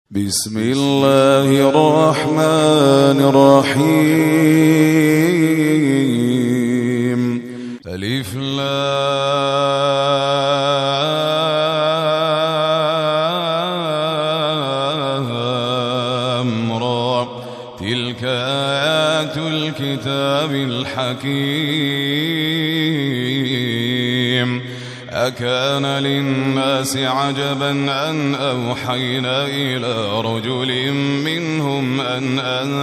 بسم الله الرحمن الرحيم. ألف لام را، تلك آيات الكتاب الحكيم. أكان للناس عجبا أن أوحينا إلى رجل منهم أن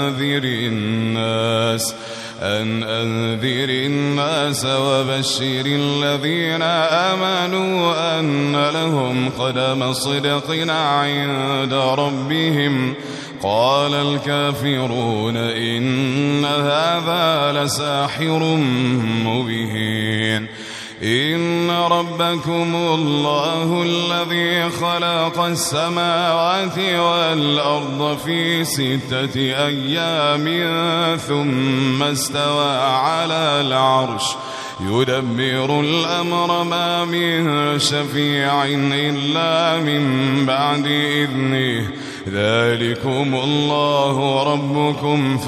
أنذر الناس وبشر الذين آمنوا أن لهم قدم صدق عند ربهم. قال الكافرون إن هذا لساحر مبين. إن ربكم الله الذي خلق السماوات والأرض في 6 أيام ثم استوى على العرش يدبر الأمر ما من شفيع إلا من بعد إذنه. ذلكم الله ربكم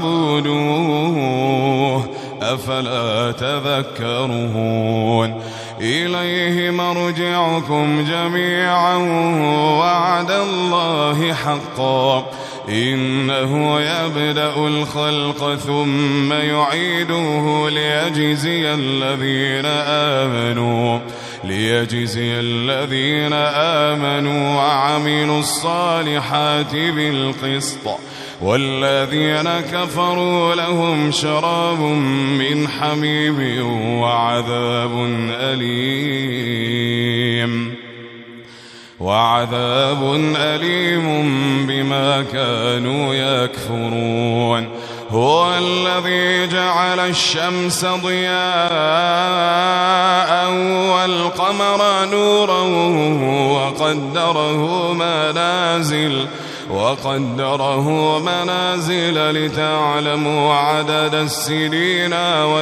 فاعبدوه أفلا تذكرون. إليه مرجعكم جميعا وعد الله حقا. إنه يبدأ الخلق ثم يعيده ليجزي الذين آمنوا وعملوا الصالحات بالقسط، والذين كفروا لهم شراب من حميم وعذاب أليم بما كانوا يكفرون. هو الذي جعل الشمس ضياء والقمر نورا وقدره منازل لتعلموا عدد السنين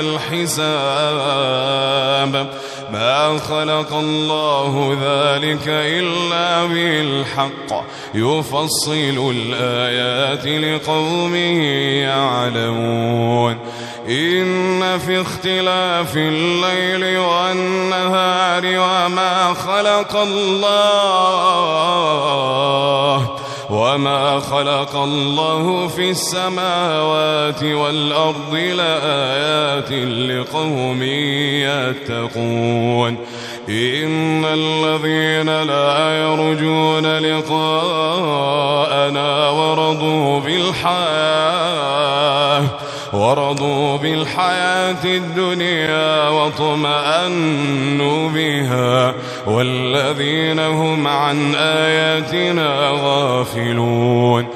والحساب. ما خلق الله ذلك إلا بالحق يفصل الآيات لقوم يعلمون. إن في اختلاف الليل والنهار وما خلق الله في السماوات والأرض لآيات لقوم يتقون. إن الذين لا يرجون لقاءنا ورضوا بالحياة الدنيا واطمأنوا بها، والذين هم عن آياتنا غافلون،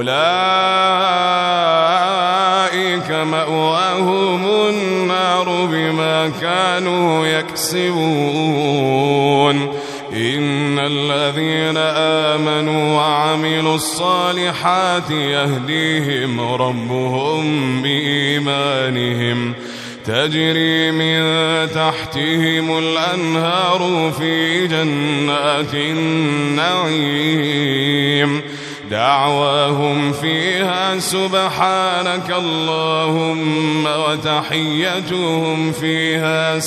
أولئك مأواهم النار بما كانوا يكسبون. إن الذين آمنوا وعملوا الصالحات يهديهم ربهم بإيمانهم، تجري من تحتهم الأنهار في جنات النعيم. دعواهم فيها سبحانك اللهم وتحيتهم فيها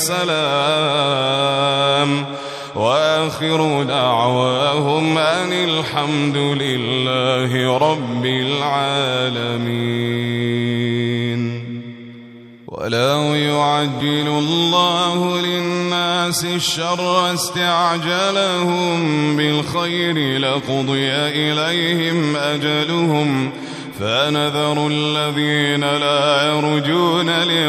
سلام، وآخر دعواهم أن الحمد لله رب العالمين. ولو يعجل الله للناس الشر استعجلهم بالخير لقضي إليهم أجلهم، فنذر الذين لا يرجون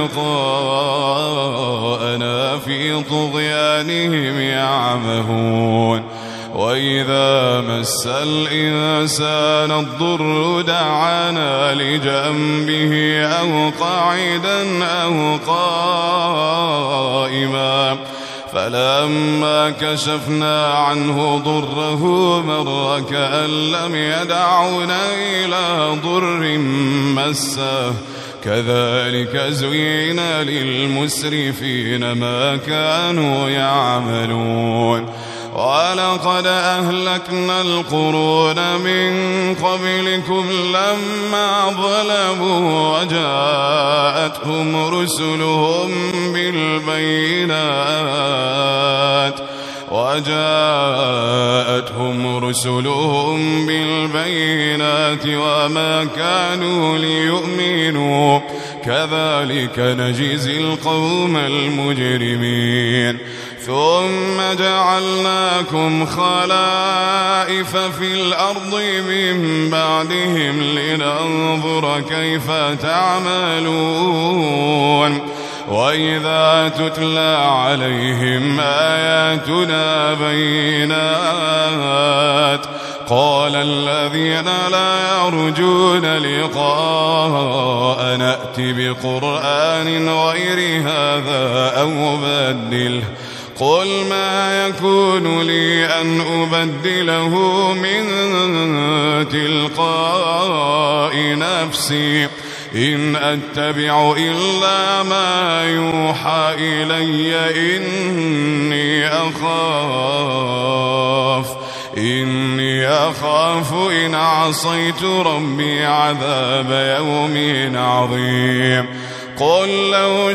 لقاءنا في طغيانهم يعمهون. وإذا مس الإنسان الضر دعانا لجنبه أو قاعدا أو قائما، فلما كشفنا عنه ضره مر كأن لم يدعنا إلى ضر مسه. كذلك زين للمسرفين ما كانوا يعملون. ولقد أهلكنا القرون من قبلكم لما ظلموا وجاءتهم رسلهم بالبينات وما كانوا ليؤمنوا كذلك نجزي القوم المجرمين ثم جعلناكم خلائف في الأرض من بعدهم لننظر كيف تعملون وإذا تتلى عليهم آياتنا بينات قال الذين لا يرجون لقاء نأت بقرآن غير هذا أو بدله قل ما يكون لي أن أبدله من تلقاء نفسي إن أتبع إلا ما يوحى إلي إني أخاف إن عصيت ربي عذاب يوم عظيم قل لو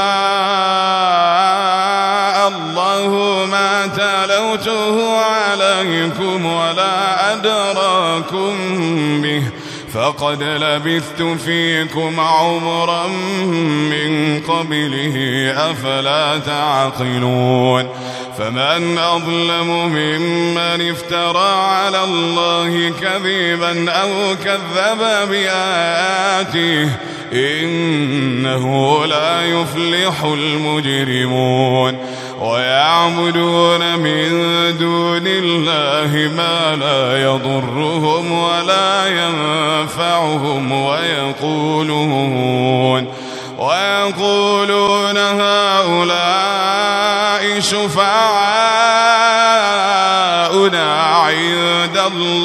شاء الله ما تلوته عليكم ولا أدراكم به فقد لبثت فيكم عمرا من قبله أفلا تعقلون فمن أظلم ممن افترى على الله كذبا أو كذب بآياته إنه لا يفلح المجرمون ويعبدون من دون الله ما لا يضرهم ولا ينفعهم ويقولون هؤلاء شفعاؤنا عند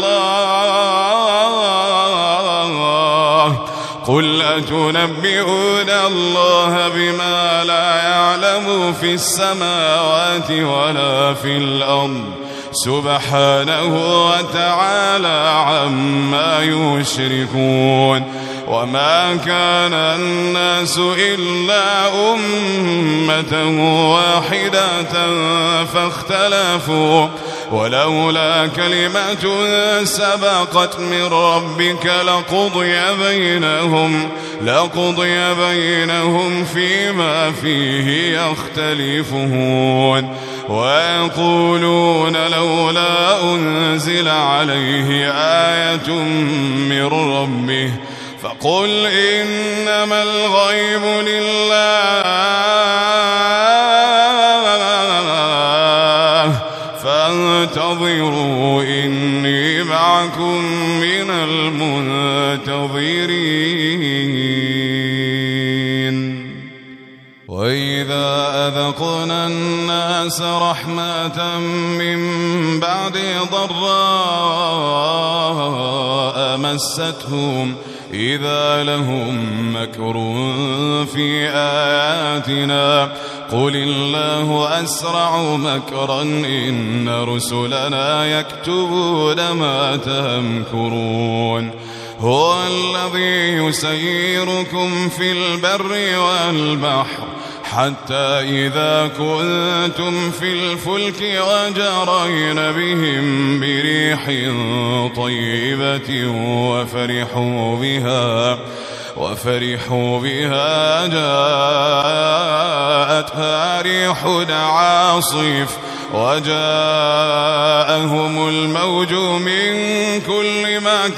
الله قل أتنبئون الله بما لا يعلم في السماوات ولا في الأرض سبحانه وتعالى عما يشركون وما كان الناس إلا أمة واحدة فاختلفوا ولولا كلمة سبقت من ربك لقضي بينهم فيما فيه يختلفون ويقولون لولا أنزل عليه آية من ربه فقل إنما الغيب لله فانتظروا إني معكم من المنتظرين وإذا أذقنا الناس رحمة من بعد ضراء مستهم إذا لهم مكر في آياتنا قل الله أسرع مكرا إن رسلنا يكتبون ما تمكرون هو الذي يسيركم في البر والبحر حتى إذا كنتم في الفلك وجرين بهم بريح طيبة وفرحوا بها جاءتها ريح عاصف وجاءهم الموج من كل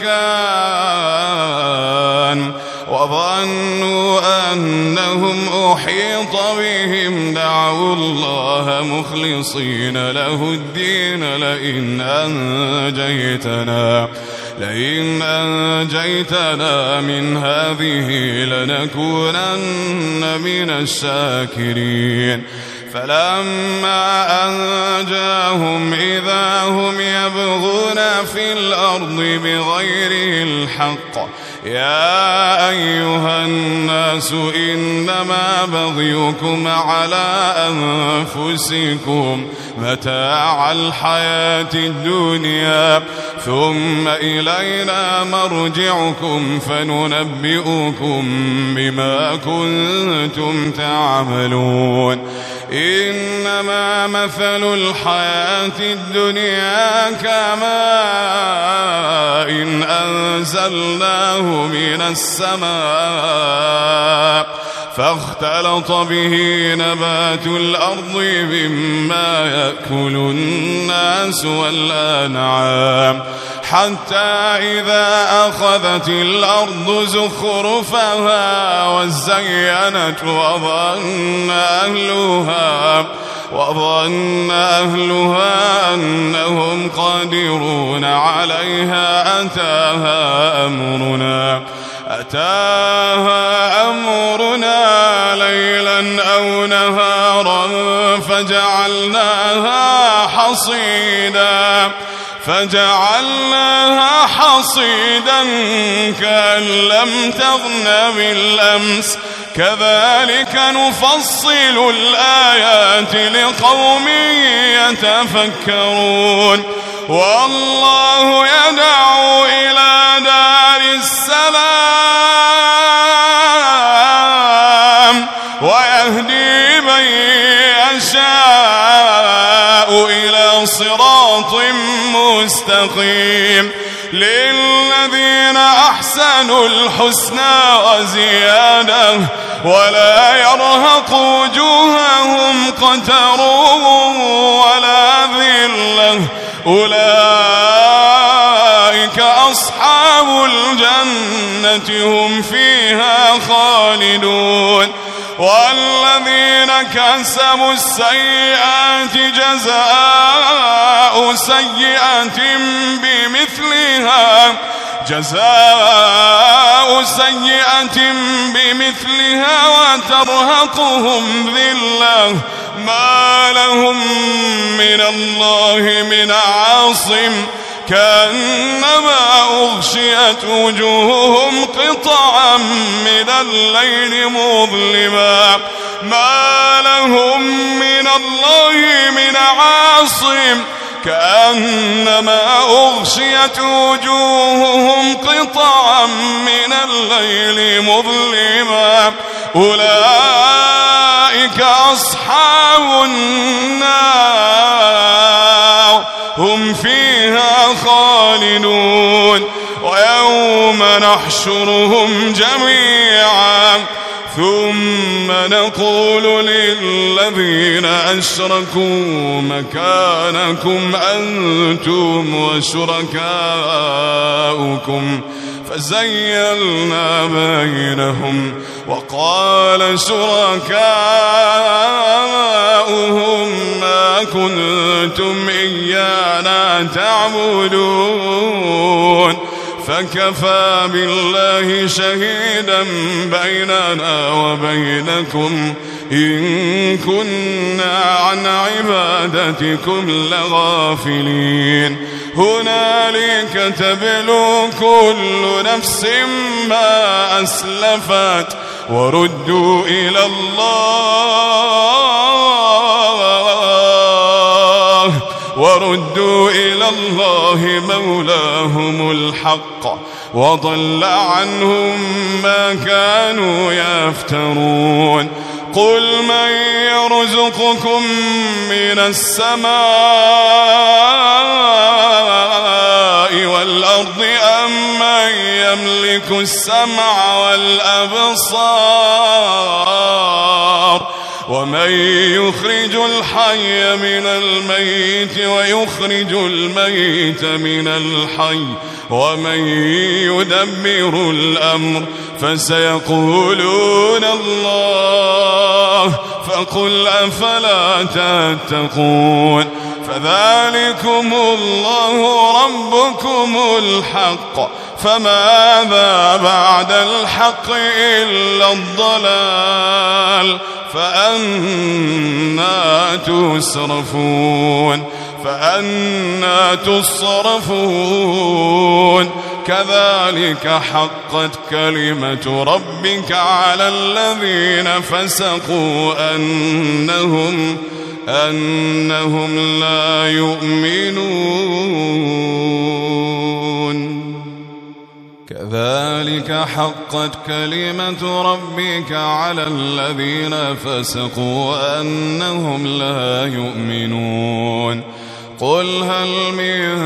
مكان وظنوا أنهم أحيط بهم دعوا الله مخلصين له الدين لئن أنجيتنا من هذه لنكونن من الشاكرين فلما أنجاهم إذا هم يبغون في الأرض بغير الحق يا أيها الناس إنما بغيكم على أنفسكم متاع الحياة الدنيا ثم إلينا مرجعكم فننبئكم بما كنتم تعملون إنما مثل الحياة الدنيا كماء أنزلناه من السماء فاختلط به نبات الأرض مما يأكل الناس والأنعام حتى إذا أخذت الأرض زخرفها وزينت وظن أهلها أنهم قادرون عليها أتاها أمرنا ليلا أو نهارا فجعلناها حصيدا كأن لم تغن بالأمس كذلك نفصل الآيات لقوم يتفكرون والله يدعو إلى دار السلام ويهدي من يشاء إلى صراط مستقيم للذين أحسنوا الحسنى وزيادة ولا يرهق وجوههم قتر ولا ذلة أولئك أصحاب الجنة هم فيها خالدون والذين كسبوا السيئات جزاء سيئة بمثلها وترهقهم ذلة ما لهم من الله من عاصم كأنما أغشيت وجوههم قطعا من الليل مظلما ما لهم من الله من عاصم كأنما أغشيت وجوههم قطعا من الليل مظلما أولئك أصحاب النار هم فيها خالدون ويوم نحشرهم جميعا ثم نقول للذين أشركوا مكانكم أنتم وشركاؤكم فزيلنا بينهم وقال شركاؤهم ما كنتم إيانا تعبدون فكفى بالله شهيدا بيننا وبينكم إن كنا عن عبادتكم لغافلين هنالك تبلو كل نفس ما أسلفت وردوا إلى الله مولاهم الحق وضل عنهم ما كانوا يفترون قل من يرزقكم من السماء والأرض أم من يملك السمع والأبصار ومن يخرج الحي من الميت ويخرج الميت من الحي ومن يدبر الأمر فسيقولون الله فقل أفلا تتقون فذلكم الله ربكم الحق فماذا بعد الحق إلا الضلال فأنى تصرفون كذلك حقت كلمة ربك على الذين فسقوا أنهم لا يؤمنون كذلك حقت كلمة ربك على الذين فسقوا أنهم لا يؤمنون قل هل من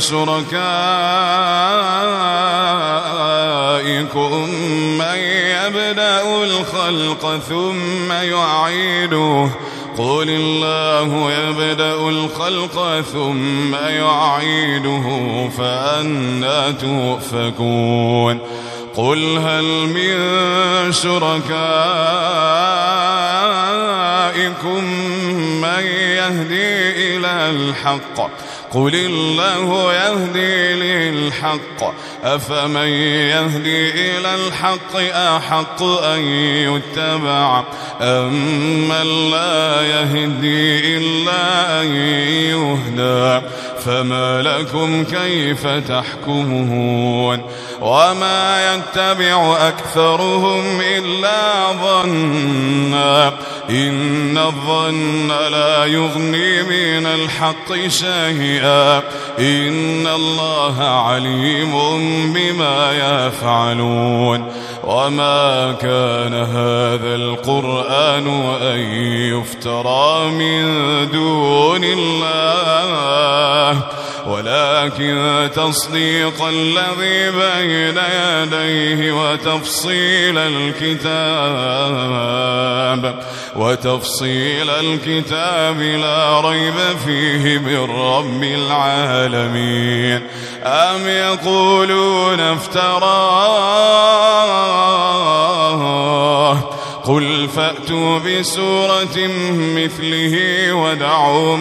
شركائكم من يبدأ الخلق ثم يعيده قل الله يبدأ الخلق ثم يعيده فأنى تؤفكون قل هل من شركائكم من يهدي إلى الحق قل الله يهدي للحق أفمن يهدي إلى الحق أحق أن يتبع أمن لا يهدي إلا أن يهدى فما لكم كيف تحكمون وما يتبع أكثرهم إلا ظنا إن الظن لا يغني من الحق شيئا إن الله عليم بما يفعلون وما كان هذا القرآن أن يفترى من دون الله ولكن تصديق الذي بين يديه وتفصيل الكتاب لا ريب فيه من رب العالمين أم يقولون افتراه قل فأتوا بسورة مثله ودعوا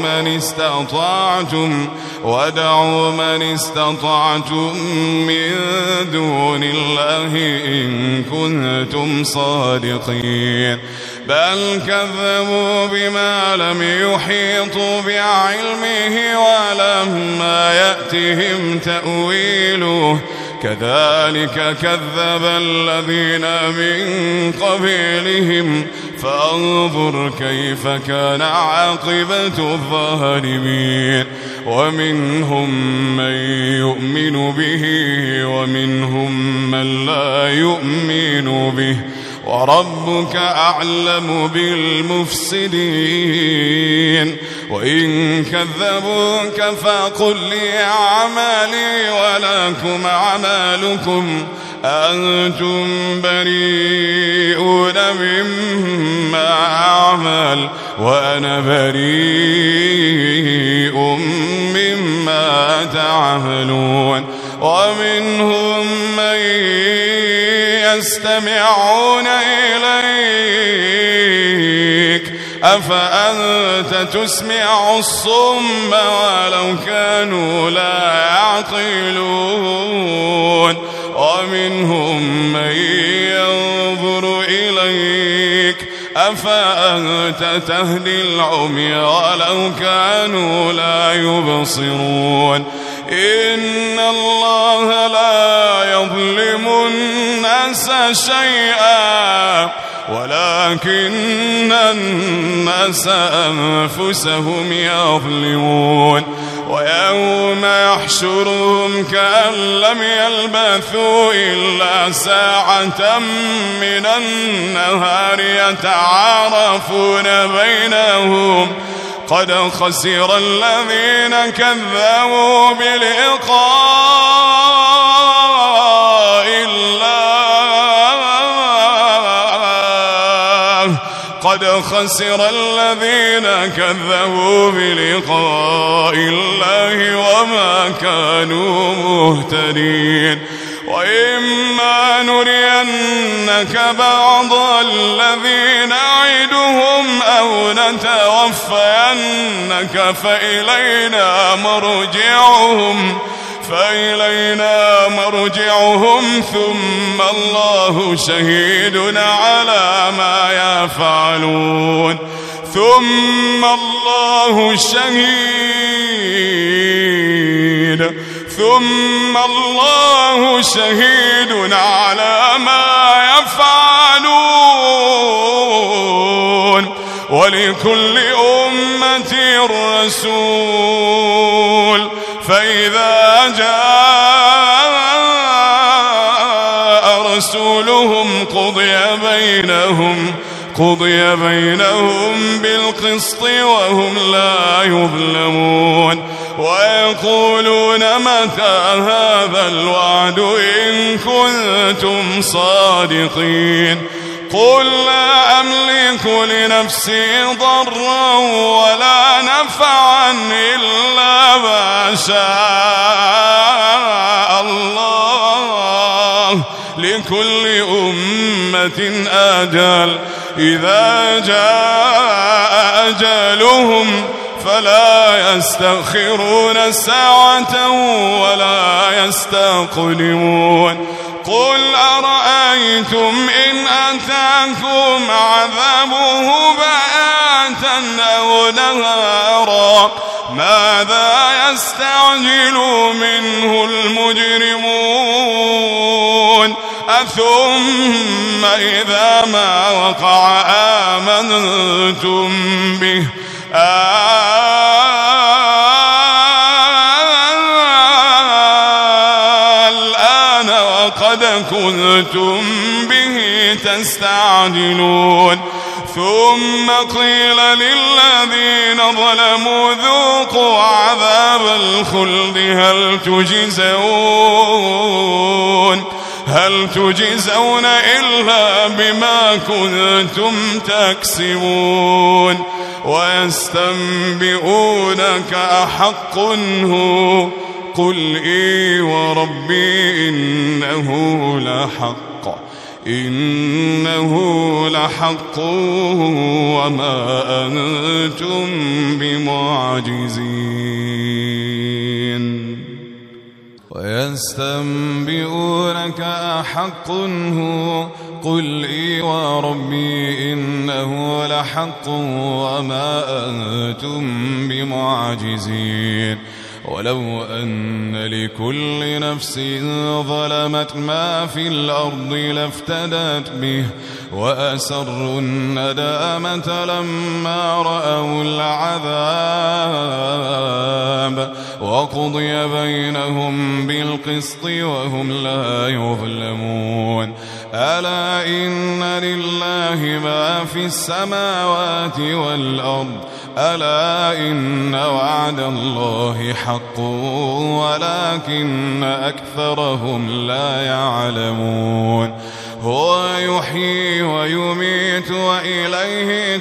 من استطعتم من دون الله إن كنتم صادقين بل كذبوا بما لم يحيطوا بعلمه ولما يأتهم تأويله كذلك كذب الذين من قبلهم فانظر كيف كان عاقبة الظالمين ومنهم من يؤمن به ومنهم من لا يؤمن به وربك أعلم بالمفسدين وإن كذبوك فقل لي أعمالي ولكم أعمالكم أنتم بريئون مما أعمل وأنا بريء مما تعملون ومنهم من يستمعون إليك أفأنت تسمع الصم ولو كانوا لا يعقلون ومنهم من ينظر إليك أفأنت تهدي العمي ولو كانوا لا يبصرون إن الله لا يظلم الناس شيئا ولكن الناس أنفسهم يظلمون ويوم يحشرهم كأن لم يلبثوا إلا ساعة من النهار يتعارفون بينهم قد خسر الذين كذبوا بلقاء الله قد خسر الذين كذبوا بلقاء الله وما كانوا مهتدين وإما نرينك بعض الذي نعدهم أو نتوفينك فإلينا مرجعهم ثم الله شهيد على ما يفعلون ثم الله شهيد على ما يفعلون ولكل أمة رسول فإذا جاء رسولهم قضي بينهم بالقسط وهم لا يظلمون ويقولون متى هذا الوعد إن كنتم صادقين قل لا أملك لنفسي ضرا ولا نفعا إلا ما شاء الله لكل أمة أجل إذا جاء أجلهم فلا يستأخرون ساعة ولا يستقدمون قل أرأيتم إن أتاكم عذابه بياتا أو نهارا ماذا يستعجل منه المجرمون أثم إذا ما وقع آمنتم به الآن وقد كنتم به تستعجلون ثم قيل للذين ظلموا ذوقوا عذاب الخلد هل تجزون إلا بما كنتم تكسبون ويستنبئونك أحق هو قل إي وربي إنه لحق وما أنتم بمعجزين ويستنبئونك أحق هو قل إي وربي إنه لحق وما أنتم بمعجزين ولو أن لكل نفس ظلمت ما في الأرض لافتدت به وأسروا الندامة لما رأوا العذاب وقضي بينهم بالقسط وهم لا يظلمون ألا إن لله ما في السماوات والأرض ألا إن وعد الله حق ولكن أكثرهم لا يعلمون هو يحيي ويميت وإليه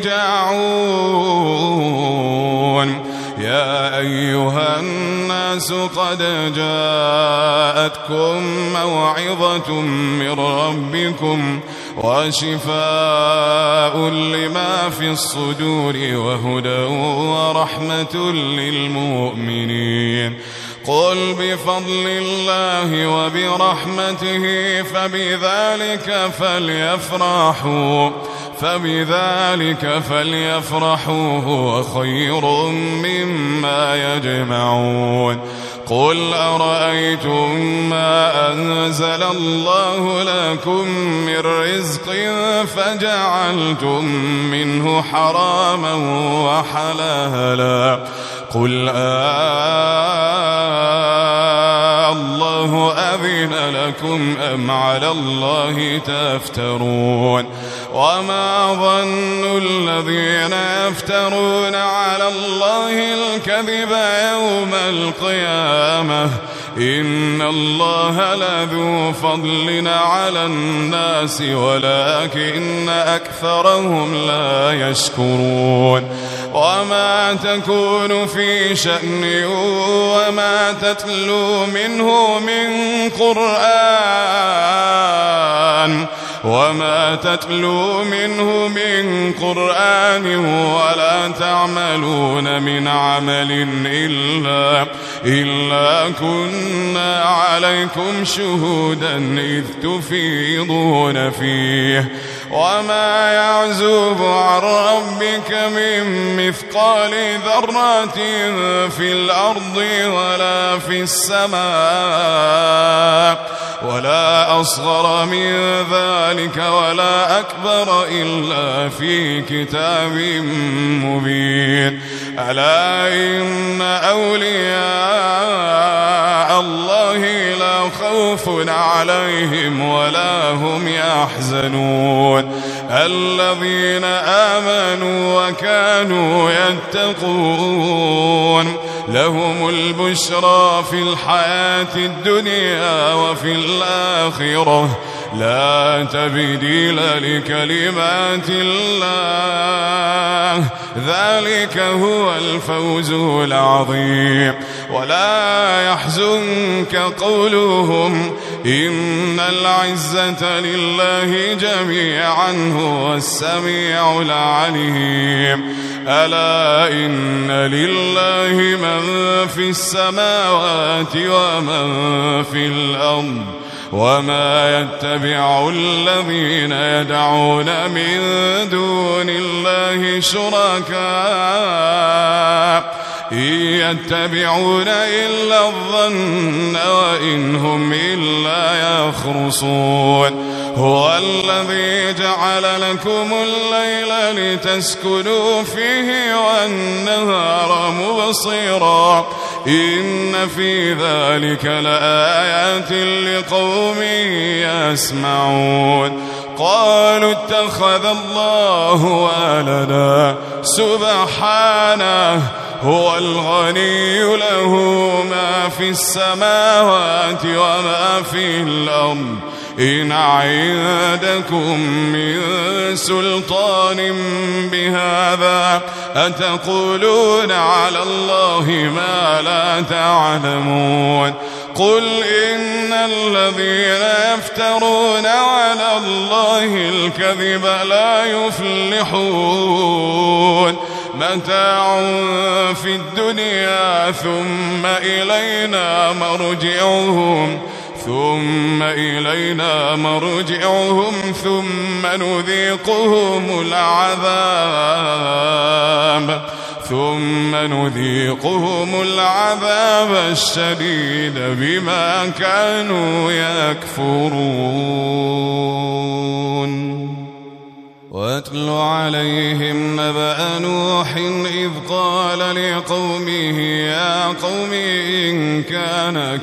ترجعون يا أيها الناس قد جاءتكم موعظة من ربكم وشفاء لما في الصدور وهدى ورحمة للمؤمنين قل بفضل الله وبرحمته فبذلك فليفرحوا هو خير مما يجمعون قل أرأيتم ما أنزل الله لكم من رزق فجعلتم منه حراما وحلالا قل الله أذن لكم أم على الله تفترون وما ظن الذين يفترون على الله الكذب يوم القيامة إن الله لذو فضل على الناس ولكن أكثرهم لا يشكرون وما تكون في شأن وما تتلو منه من قرآن وما تتلو منه من قرآن ولا تعملون من عمل إلا كنا عليكم شهودا إذ تفيضون فيه وما يعزب عن ربك من مثقال ذرة في الأرض ولا في السماء ولا أصغر من ذلك ولا أكبر إلا في كتاب مبين ألا إن أولياء الله لا خوف عليهم ولا هم يحزنون الذين آمنوا وكانوا يتقون لهم البشرى في الحياة الدنيا وفي الآخرة لا تبديل لكلمات الله ذلك هو الفوز العظيم ولا يحزنك قولهم إن العزة لله جميعا هو السميع العليم ألا إن لله من في السماوات ومن في الأرض وما يتبع الذين يدعون من دون الله شركاء إن يتبعون إلا الظن وإن هم إلا يخرصون هو الذي جعل لكم الليل لتسكنوا فيه والنهار مبصرا إن في ذلك لآيات لقوم يسمعون قالوا اتخذ الله ولدا سبحانه هو الغني له ما في السماوات وما في الأرض إن عندكم من سلطان بهذا أتقولون على الله ما لا تعلمون قل إن الذين يفترون على الله الكذب لا يفلحون متاع في الدنيا ثم إلينا مرجعهم ثم نذيقهم العذاب الشديد بما كانوا يكفرون واتل عليهم نبأ نوح إذ قال لقومه يا قوم إن كان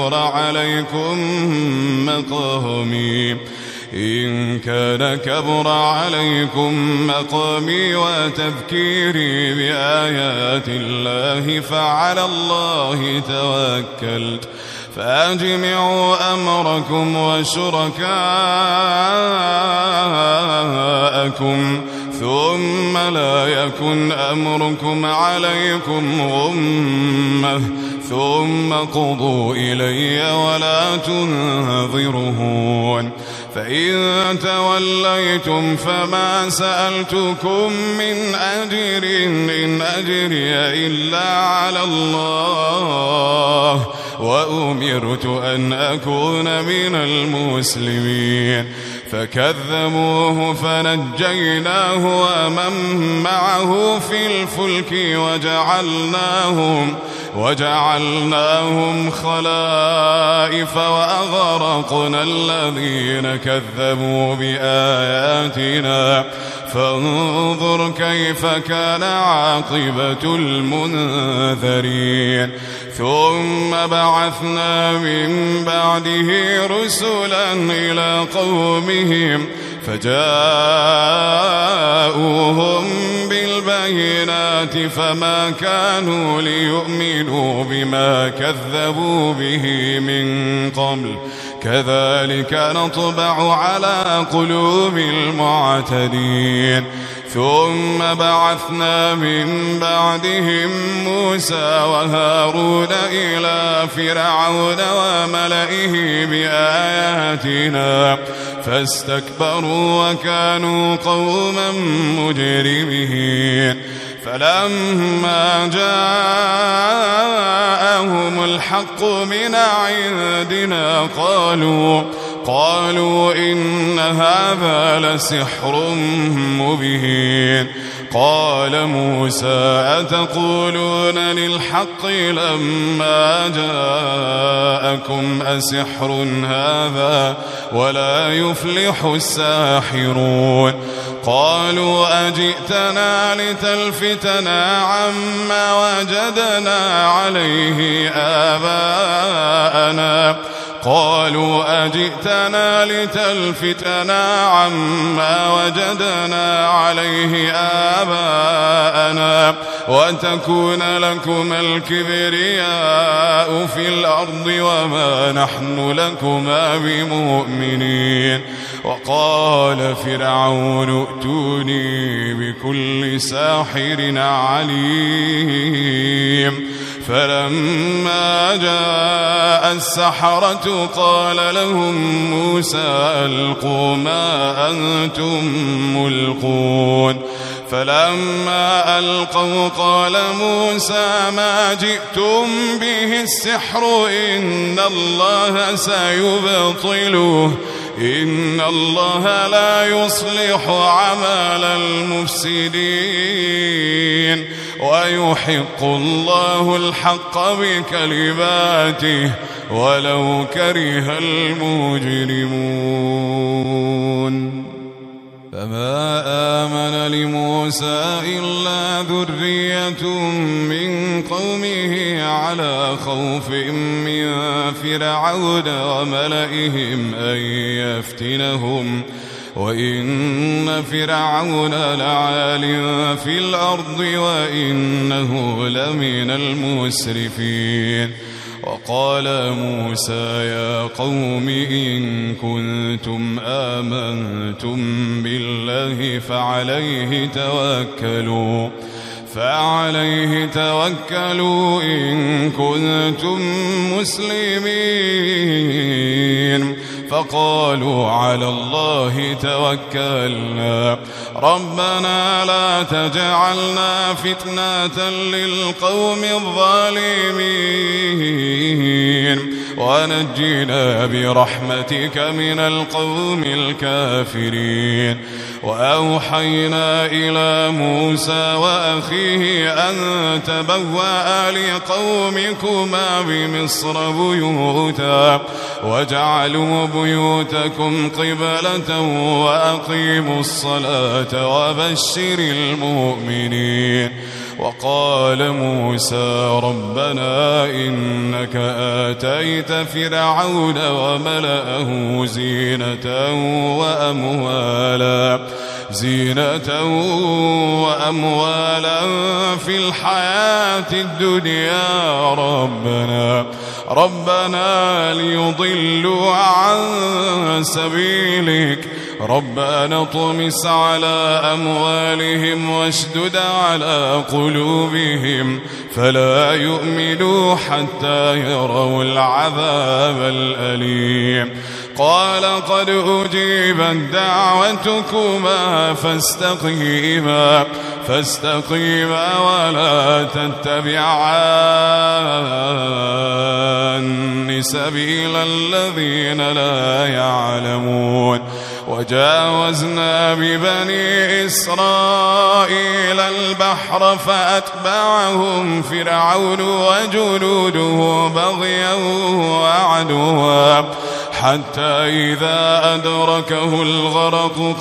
كبر عليكم مقامي وتذكيري بآيات الله فعلى الله توكلت فأجمعوا أمركم وشركاءكم ثم لا يكن أمركم عليكم غمة ثم قضوا إلي ولا تنظرون فإن توليتم فما سألتكم من أجر إن أجري إلا على الله وأمرت أن أكون من المسلمين فكذبوه فنجيناه ومن معه في الفلك وجعلناهم خلائف وأغرقنا الذين كذبوا بآياتنا فانظر كيف كان عاقبة المنذرين ثم بعثنا من بعده رسلا إلى قومهم فجاءوهم بالبينات فما كانوا ليؤمنوا بما كذبوا به من قبل كذلك نطبع على قلوب المعتدين ثم بعثنا من بعدهم موسى وهارون إلى فرعون وملئه بآياتنا فاستكبروا وكانوا قوما مجرمين فلما جاءهم الحق من عندنا قالوا إن هذا لسحر مبين قال موسى أتقولون للحق لما جاءكم أسحر هذا ولا يفلح الساحرون قالوا أجئتنا لتلفتنا عما وجدنا عليه آباءنا وتكون لكما الكبرياء في الأرض وما نحن لكما بمؤمنين وقال فرعون ائتوني بكل ساحر عليم فلما جاء السحرة قال لهم موسى ألقوا ما أنتم ملقون فلما ألقوا قال موسى ما جئتم به السحر إن الله سيبطله إن الله لا يصلح عمل المفسدين ويحق الله الحق بكلماته ولو كره المجرمون فما آمن لموسى إلا ذرية من قومه على خوف من فرعون وملئهم أن يفتنهم وإن فرعون لعال في الأرض وإنه لمن المسرفين وقال موسى يا قوم إن كنتم آمنتم بالله فعليه توكلوا إن كنتم مسلمين فقالوا على الله توكلنا ربنا لا تجعلنا فتنة للقوم الظالمين ونجنا برحمتك من القوم الكافرين وأوحينا إلى موسى وأخيه أن تبوأ لقومكما بمصر بيوتا واجعلوا بيوتكم قبلة وأقيموا الصلاة وبشر المؤمنين وقال موسى ربنا إنك آتيت فرعون وملأه زينة وأموالا في الحياة الدنيا ربنا ليضلوا عن سبيلك ربنا اطمس على أموالهم واشدد على قلوبهم فلا يؤمنوا حتى يروا العذاب الأليم قال قد أجيبت دعوتكما فاستقيما ولا تتبعان سبيل الذين لا يعلمون وجاوزنا ببني إسرائيل البحر فأتبعهم فرعون وجنوده بغيا وعدوا حتى إذا أدركه الغرق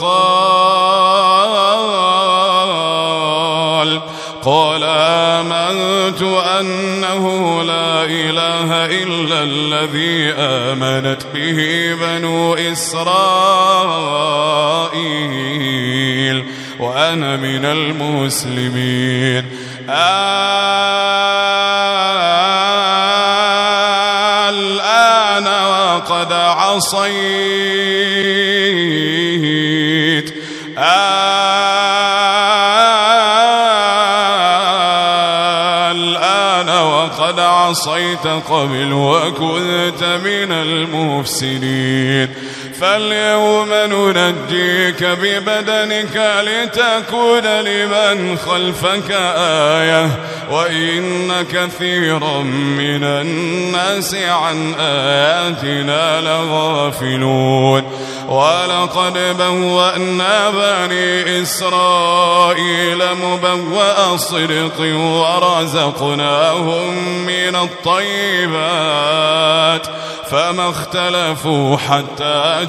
قال آمنت أنه لا إله إلا الذي آمنت به بنو إسرائيل وأنا من المسلمين الآن وقد عصيت عصيت قبل وكنت من المفسدين فاليوم ننجيك ببدنك لتكون لمن خلفك آية وإن كثيرا من الناس عن آياتنا لغافلون ولقد بوأنا بني إسرائيل مبوأ صدق ورزقناهم من الطيبات فما اختلفوا حتى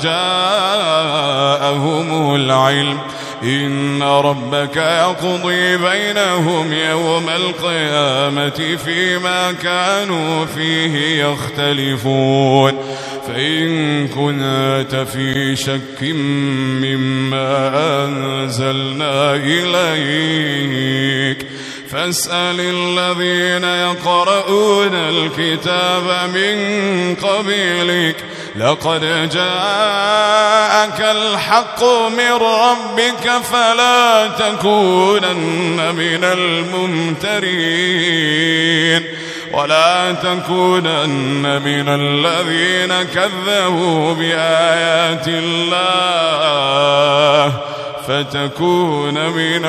جاءهم العلم إن ربك يقضي بينهم يوم القيامة فيما كانوا فيه يختلفون فإن كنت في شك مما أنزلنا إليك فاسأل الذين يقرؤون الكتاب من قبلك لقد جاءك الحق من ربك فلا تكونن من الممترين ولا تكونن من الذين كذبوا بآيات الله فتكون من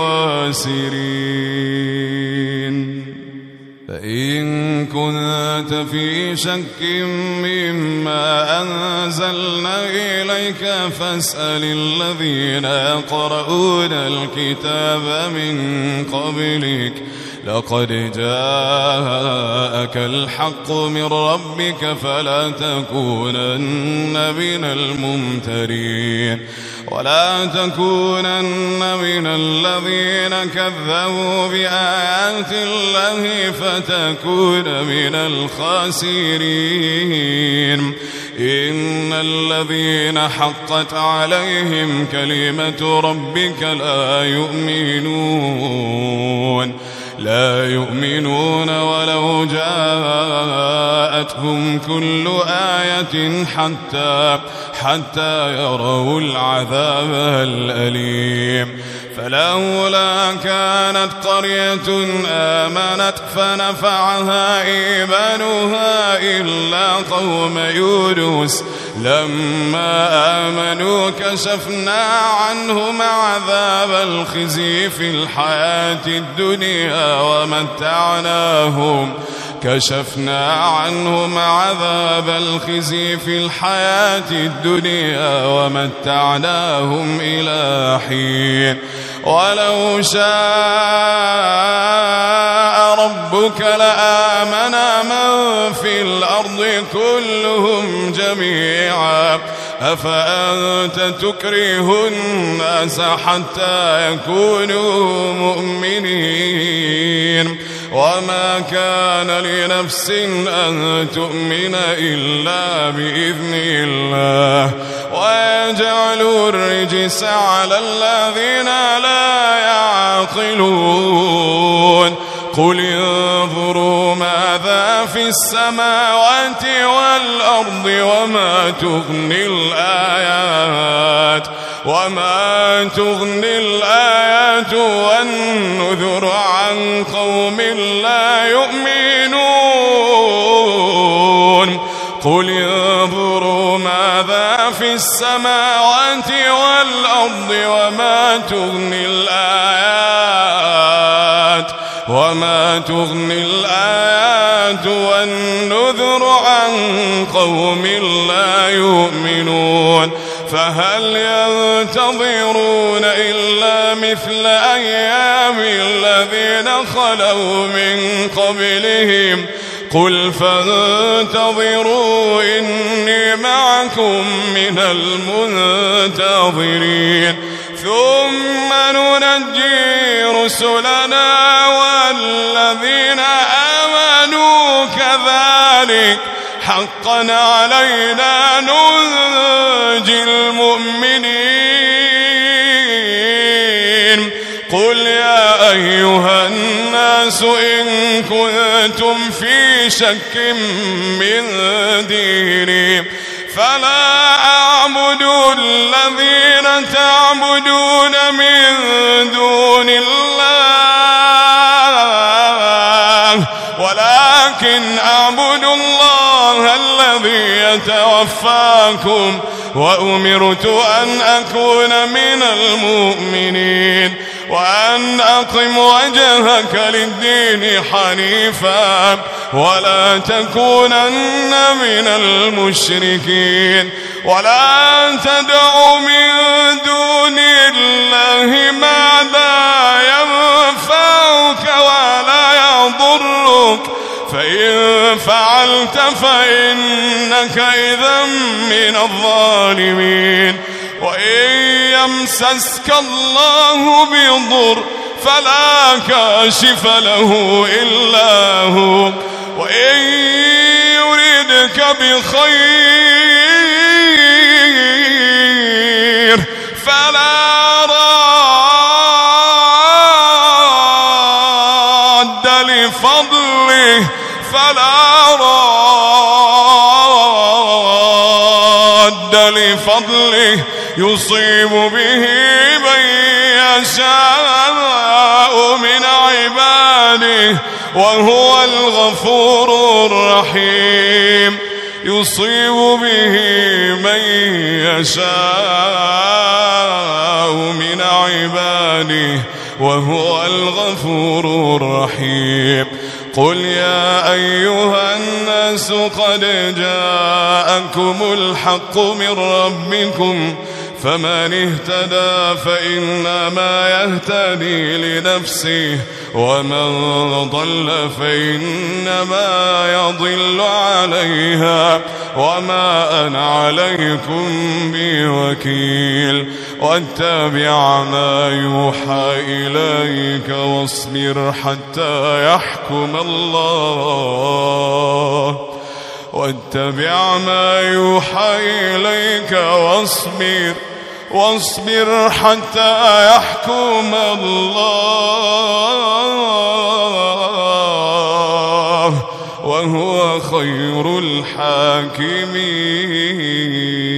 الخاسرين فإن كنت في شك مما أنزلنا إليك فاسأل الذين يقرؤون الكتاب من قبلك لقد جاءك الحق من ربك فلا تكونن من الممترين ولا تكونن من الذين كذبوا بآيات الله فتكون من الخاسرين إن الذين حقت عليهم كلمة ربك لا يؤمنون ولو جاءتهم كل آية حتى يروا العذاب الأليم فلولا كانت قرية آمنت فنفعها إيمانها إلا قوم يونس لما آمنوا كشفنا عنهم عذاب الخزي في الحياة الدنيا ومتعناهم إلى حين ولو شاء ربك لآمن من في الأرض كلهم جميعا أفأنت تكره الناس حتى يكونوا مؤمنين وما كان لنفس أن تؤمن إلا بإذن الله ويجعلوا الرجس على الذين لا يعقلون قل انظروا ماذا في السماوات والأرض وما تغني الآيات والنذر عن قوم لا يؤمنون قل انظروا ماذا في السماوات والأرض وما تغني الآيات والنذر عن قوم لا يؤمنون فهل ينتظرون إلا مثل أيام الذين خلوا من قبلهم قل فانتظروا إني معكم من المنتظرين ثم ننجي رسلنا والذين آمنوا كذلك حقا علينا ننجي المؤمنين قل يا أيها الناس إن كنتم في شك من ديني فلا أعبد الذين تعبدون من دون الله ولكن ولكن أعبد الله الذي يتوفاكم وأمرت أن أكون من المؤمنين وأن أقم وجهك للدين حنيفا ولا تكونن من المشركين ولا تدع من دون الله ما لا ينفعك ولا يضرك فإن فعلت فإنك إذا من الظالمين وإن يمسسك الله بضر فلا كاشف له إلا هو وإن يردك بخير فلا راد لفضله يصيب به من يشاء من عباده وهو الغفور الرحيم يصيب به من يشاء من عباده وهو الغفور الرحيم قل يا أيها الناس قد جاءكم الحق من ربكم فمن اهتدى فإنما يهتدي لنفسه ومن ضل فإنما يضل عليها وما أنا عليكم بوكيل واتبع ما يوحى إليك واصبر حتى يحكم الله واتبع ما يوحى إليك واصبر حتى يحكم الله وهو خير الحاكمين.